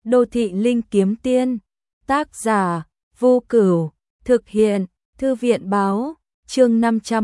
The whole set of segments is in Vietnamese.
Đô thị linh kiếm tiên. Tác giả Vô Cửu. Thực hiện Thư viện báo. Chương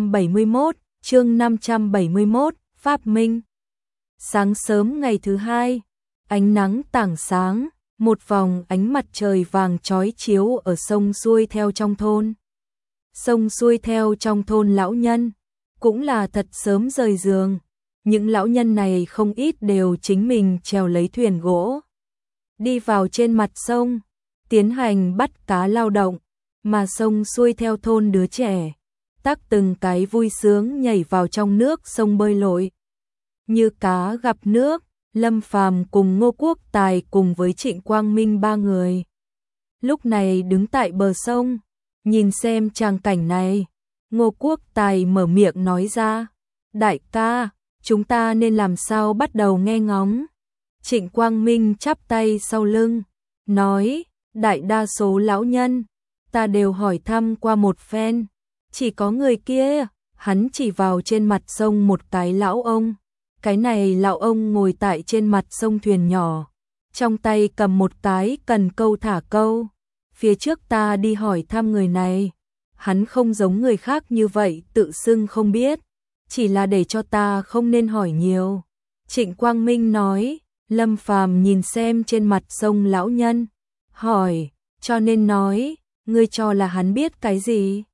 571, Pháp Minh. Sáng sớm ngày thứ hai, ánh nắng tảng sáng, một vòng ánh mặt trời vàng chói chiếu ở sông xuôi theo trong thôn. Sông xuôi theo trong thôn lão nhân, cũng là thật sớm rời giường. Những lão nhân này không ít đều chính mình chèo lấy thuyền gỗ, đi vào trên mặt sông, tiến hành bắt cá lao động, mà sông xuôi theo thôn đứa trẻ, tắc từng cái vui sướng nhảy vào trong nước sông bơi lội. Như cá gặp nước, Lâm Phàm cùng Ngô Quốc Tài cùng với Trịnh Quang Minh ba người lúc này đứng tại bờ sông, nhìn xem tràng cảnh này. Ngô Quốc Tài mở miệng nói ra: "Đại ca, chúng ta nên làm sao bắt đầu nghe ngóng?" Trịnh Quang Minh chắp tay sau lưng, nói: "Đại đa số lão nhân, ta đều hỏi thăm qua một phen, chỉ có người kia." Hắn chỉ vào trên mặt sông một cái lão ông. Cái này lão ông ngồi tại trên mặt sông thuyền nhỏ, trong tay cầm một cái cần câu thả câu. Phía trước ta đi hỏi thăm người này, hắn không giống người khác như vậy tự xưng không biết, chỉ là để cho ta không nên hỏi nhiều. Trịnh Quang Minh nói. Lâm Phàm nhìn xem trên mặt sông lão nhân, hỏi: "Cho nên nói, ngươi cho là hắn biết cái gì?"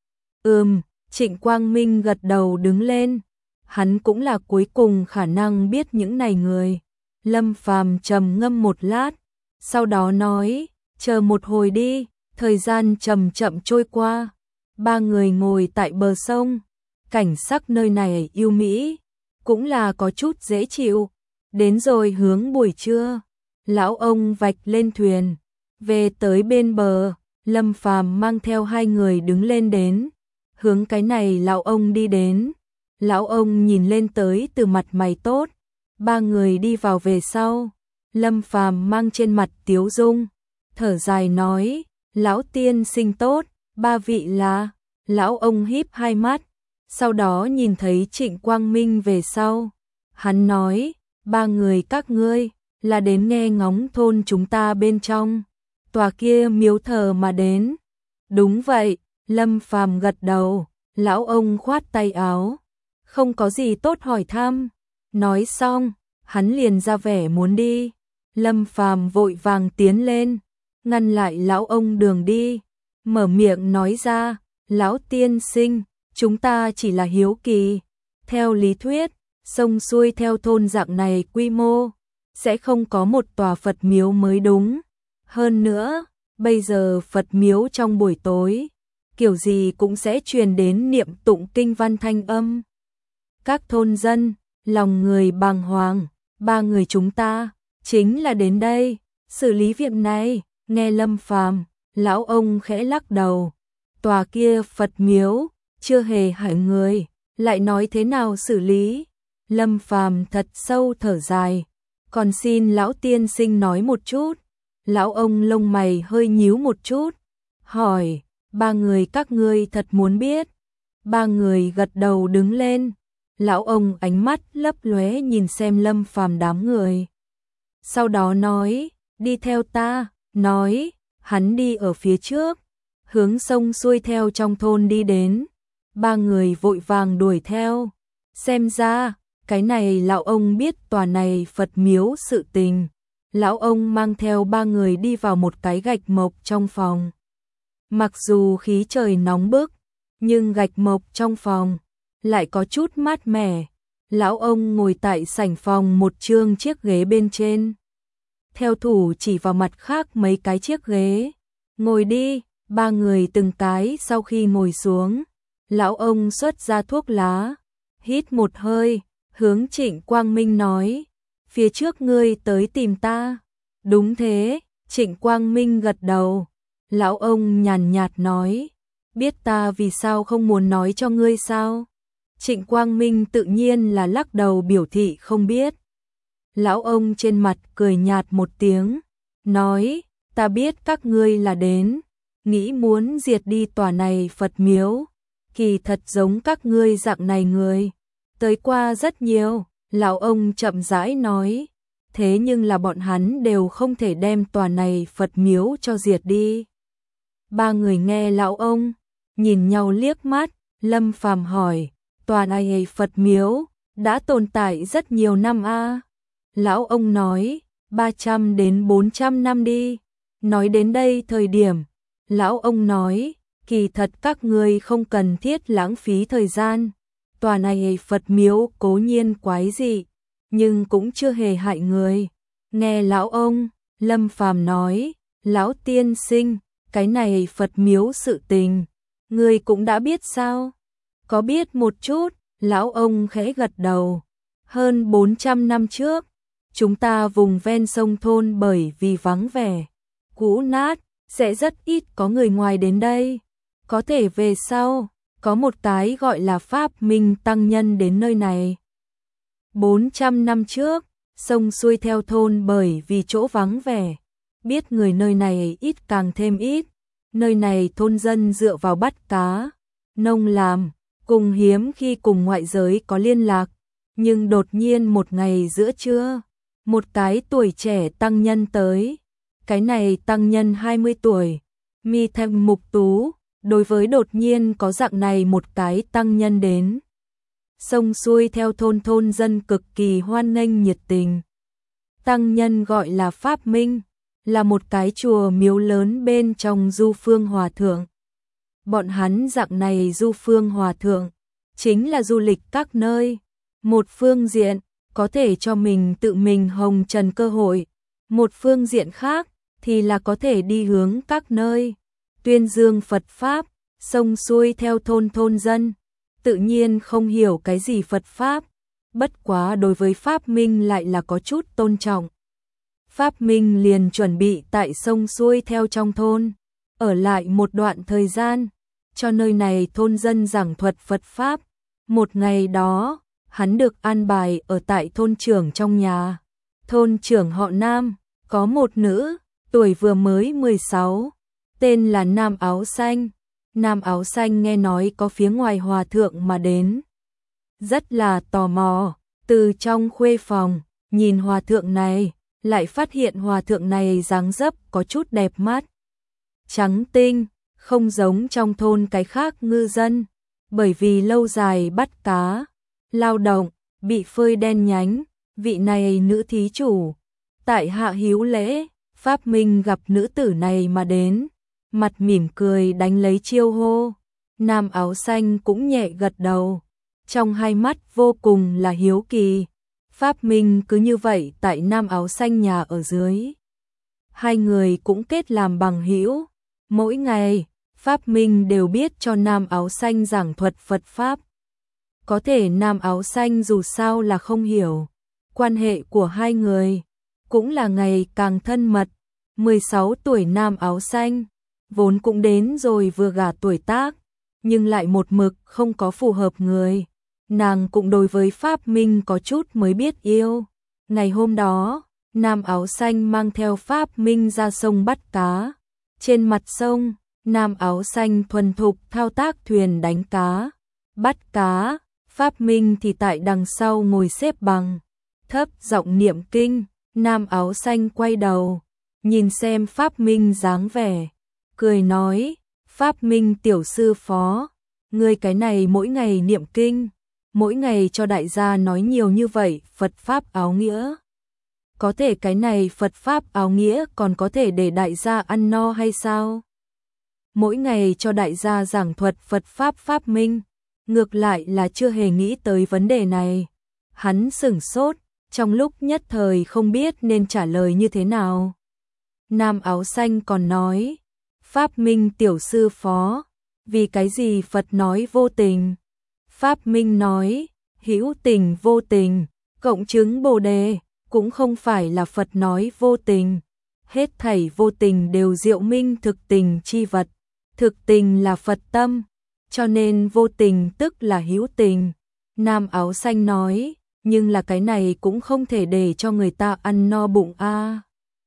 Trịnh Quang Minh gật đầu đứng lên. Hắn cũng là cuối cùng khả năng biết những này người. Lâm Phàm trầm ngâm một lát, sau đó nói: "Chờ một hồi đi." Thời gian chậm chậm trôi qua, ba người ngồi tại bờ sông. Cảnh sắc nơi này yêu mỹ, cũng là có chút dễ chịu. Đến rồi hướng buổi trưa, lão ông vạch lên thuyền, về tới bên bờ. Lâm Phàm mang theo hai người đứng lên đến, hướng cái này lão ông đi đến. Lão ông nhìn lên tới từ mặt mày tốt. Ba người đi vào về sau, Lâm Phàm mang trên mặt tiếu dung, thở dài nói: "Lão tiên sinh tốt, ba vị là?" Lão ông híp hai mắt, sau đó nhìn thấy Trịnh Quang Minh về sau, hắn nói: "Ba người các ngươi là đến nghe ngóng thôn chúng ta bên trong tòa kia miếu thờ mà đến?" "Đúng vậy." Lâm Phàm gật đầu. Lão ông khoát tay áo: "Không có gì tốt hỏi thăm." Nói xong, hắn liền ra vẻ muốn đi. Lâm Phàm vội vàng tiến lên, ngăn lại lão ông đường đi, mở miệng nói ra: "Lão tiên sinh, chúng ta chỉ là hiếu kỳ. Theo lý thuyết, sông xuôi theo thôn dạng này quy mô, sẽ không có một tòa Phật miếu mới đúng. Hơn nữa, bây giờ Phật miếu trong buổi tối, kiểu gì cũng sẽ truyền đến niệm tụng kinh văn thanh âm. Các thôn dân, lòng người bàng hoàng, ba người chúng ta, chính là đến đây, xử lý việc này." Nghe Lâm Phàm, lão ông khẽ lắc đầu: "Tòa kia Phật miếu, chưa hề hại người, lại nói thế nào xử lý?" Lâm Phàm thật sâu thở dài: "Còn xin lão tiên sinh nói một chút." Lão ông lông mày hơi nhíu một chút, hỏi: "Ba người các ngươi thật muốn biết?" Ba người gật đầu đứng lên. Lão ông ánh mắt lấp lóe nhìn xem Lâm Phàm đám người, sau đó nói: "Đi theo ta." Nói, hắn đi ở phía trước, hướng sông xuôi theo trong thôn đi đến. Ba người vội vàng đuổi theo. Xem ra, cái này lão ông biết tòa này Phật miếu sự tình. Lão ông mang theo ba người đi vào một cái gạch mộc trong phòng. Mặc dù khí trời nóng bức, nhưng gạch mộc trong phòng lại có chút mát mẻ. Lão ông ngồi tại sảnh phòng một chương chiếc ghế bên trên. Theo thủ chỉ vào mặt khác mấy cái chiếc ghế. "Ngồi đi." Ba người từng cái sau khi ngồi xuống, lão ông xuất ra thuốc lá, hít một hơi, hướng Trịnh Quang Minh nói: "Phía trước ngươi tới tìm ta?" "Đúng thế." Trịnh Quang Minh gật đầu. Lão ông nhàn nhạt nói: "Biết ta vì sao không muốn nói cho ngươi sao?" Trịnh Quang Minh tự nhiên là lắc đầu biểu thị không biết. Lão ông trên mặt cười nhạt một tiếng, nói: "Ta biết các ngươi là đến, nghĩ muốn diệt đi tòa này Phật miếu. Kỳ thật giống các ngươi dạng này người tới qua rất nhiều." Lão ông chậm rãi nói: thế nhưng là bọn hắn đều không thể đem tòa này Phật miếu cho diệt đi. Ba người nghe lão ông, nhìn nhau liếc mắt, Lâm Phàm hỏi, tòa này Phật miếu, đã tồn tại rất nhiều năm a. Lão ông nói, 300 đến 400 năm đi. Nói đến đây thời điểm, lão ông nói, kỳ thật các ngươi không cần thiết lãng phí thời gian. Tòa này Phật miếu cố nhiên quái dị, nhưng cũng chưa hề hại người. Nghe lão ông, Lâm Phàm nói, lão tiên sinh, cái này Phật miếu sự tình, ngươi cũng đã biết sao? Có biết một chút, lão ông khẽ gật đầu. Hơn 400 năm trước, chúng ta vùng ven sông thôn bởi vì vắng vẻ, cũ nát, sẽ rất ít có người ngoài đến đây. Có thể về sau, có một cái gọi là Pháp Minh tăng nhân đến nơi này. 400 năm trước, sông xuôi theo thôn bởi vì chỗ vắng vẻ, biết người nơi này ít càng thêm ít. Nơi này thôn dân dựa vào bắt cá, nông làm, cùng hiếm khi cùng ngoại giới có liên lạc. Nhưng đột nhiên một ngày giữa trưa, một cái tuổi trẻ tăng nhân tới. Cái này tăng nhân 20 tuổi, mi thanh mục tú, đối với đột nhiên có dạng này một cái tăng nhân đến. Sông xuôi theo thôn dân cực kỳ hoan nghênh nhiệt tình. Tăng nhân gọi là Pháp Minh, là một cái chùa miếu lớn bên trong Du Phương Hòa Thượng. Bọn hắn dạng này Du Phương Hòa Thượng, chính là du lịch các nơi. Một phương diện, có thể cho mình tự mình hồng trần cơ hội. Một phương diện khác, thì là có thể đi hướng các nơi. Tuyên dương Phật Pháp, sông xuôi theo thôn dân. Tự nhiên không hiểu cái gì Phật Pháp. Bất quá đối với Pháp Minh lại là có chút tôn trọng. Pháp Minh liền chuẩn bị tại sông xuôi theo trong thôn, ở lại một đoạn thời gian, cho nơi này thôn dân giảng thuật Phật Pháp. Một ngày đó, hắn được an bài ở tại thôn trưởng trong nhà. Thôn trưởng họ Nam, có một nữ, tuổi vừa mới 16, tên là Nam Áo Xanh. Nam Áo Xanh nghe nói có phía ngoài hòa thượng mà đến. Rất là tò mò, từ trong khuê phòng, nhìn hòa thượng này, lại phát hiện hòa thượng này dáng dấp có chút đẹp mắt. Trắng tinh, không giống trong thôn cái khác ngư dân, bởi vì lâu dài bắt cá, lao động, bị phơi đen nhánh, vị này nữ thí chủ. Tại hạ hiếu lễ, Pháp Minh gặp nữ tử này mà đến, mặt mỉm cười đánh lấy chiêu hô. Nam Áo Xanh cũng nhẹ gật đầu, trong hai mắt vô cùng là hiếu kỳ. Pháp Minh cứ như vậy tại Nam Áo Xanh nhà ở dưới. Hai người cũng kết làm bằng hữu. Mỗi ngày, Pháp Minh đều biết cho Nam Áo Xanh giảng thuật Phật Pháp. Có thể Nam Áo Xanh dù sao là không hiểu. Quan hệ của hai người cũng là ngày càng thân mật. 16 tuổi Nam Áo Xanh, vốn cũng đến rồi vừa gả tuổi tác, nhưng lại một mực không có phù hợp người. Nàng cũng đối với Pháp Minh có chút mới biết yêu. Ngày hôm đó, Nam Áo Xanh mang theo Pháp Minh ra sông bắt cá. Trên mặt sông, Nam Áo Xanh thuần thục thao tác thuyền đánh cá, bắt cá. Pháp Minh thì tại đằng sau ngồi xếp bằng, thấp giọng niệm kinh. Nam Áo Xanh quay đầu, nhìn xem Pháp Minh dáng vẻ, cười nói, Pháp Minh tiểu sư phó, ngươi cái này mỗi ngày niệm kinh, mỗi ngày cho đại gia nói nhiều như vậy Phật Pháp áo nghĩa. Có thể cái này Phật Pháp áo nghĩa còn có thể để đại gia ăn no hay sao? Mỗi ngày cho đại gia giảng thuật Phật Pháp Pháp Minh, ngược lại là chưa hề nghĩ tới vấn đề này. Hắn sửng sốt, trong lúc nhất thời không biết nên trả lời như thế nào. Nam Áo Xanh còn nói, Pháp Minh tiểu sư phó, vì cái gì Phật nói vô tình? Pháp Minh nói, hữu tình vô tình, cộng chứng Bồ đề, cũng không phải là Phật nói vô tình. Hết thảy vô tình đều diệu minh thực tình chi vật, thực tình là Phật tâm, cho nên vô tình tức là hữu tình. Nam Áo Xanh nói, nhưng là cái này cũng không thể để cho người ta ăn no bụng a.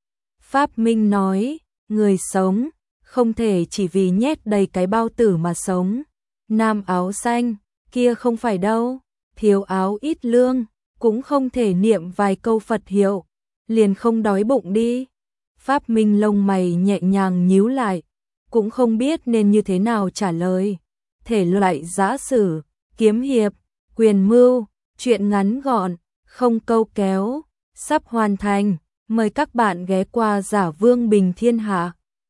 Pháp Minh nói, người sống, không thể chỉ vì nhét đầy cái bao tử mà sống. Nam Áo Xanh, kia không phải đâu, thiếu áo ít lương, cũng không thể niệm vài câu Phật hiệu. liền không đói bụng đi. Pháp Minh lông mày nhẹ nhàng nhíu lại, cũng không biết nên như thế nào trả lời. Thể loại giã sử, kiếm hiệp, quyền mưu, truyện ngắn gọn, không câu kéo, sắp hoàn thành. Mời các bạn ghé qua Giả Vương Bình Thiên Hạ.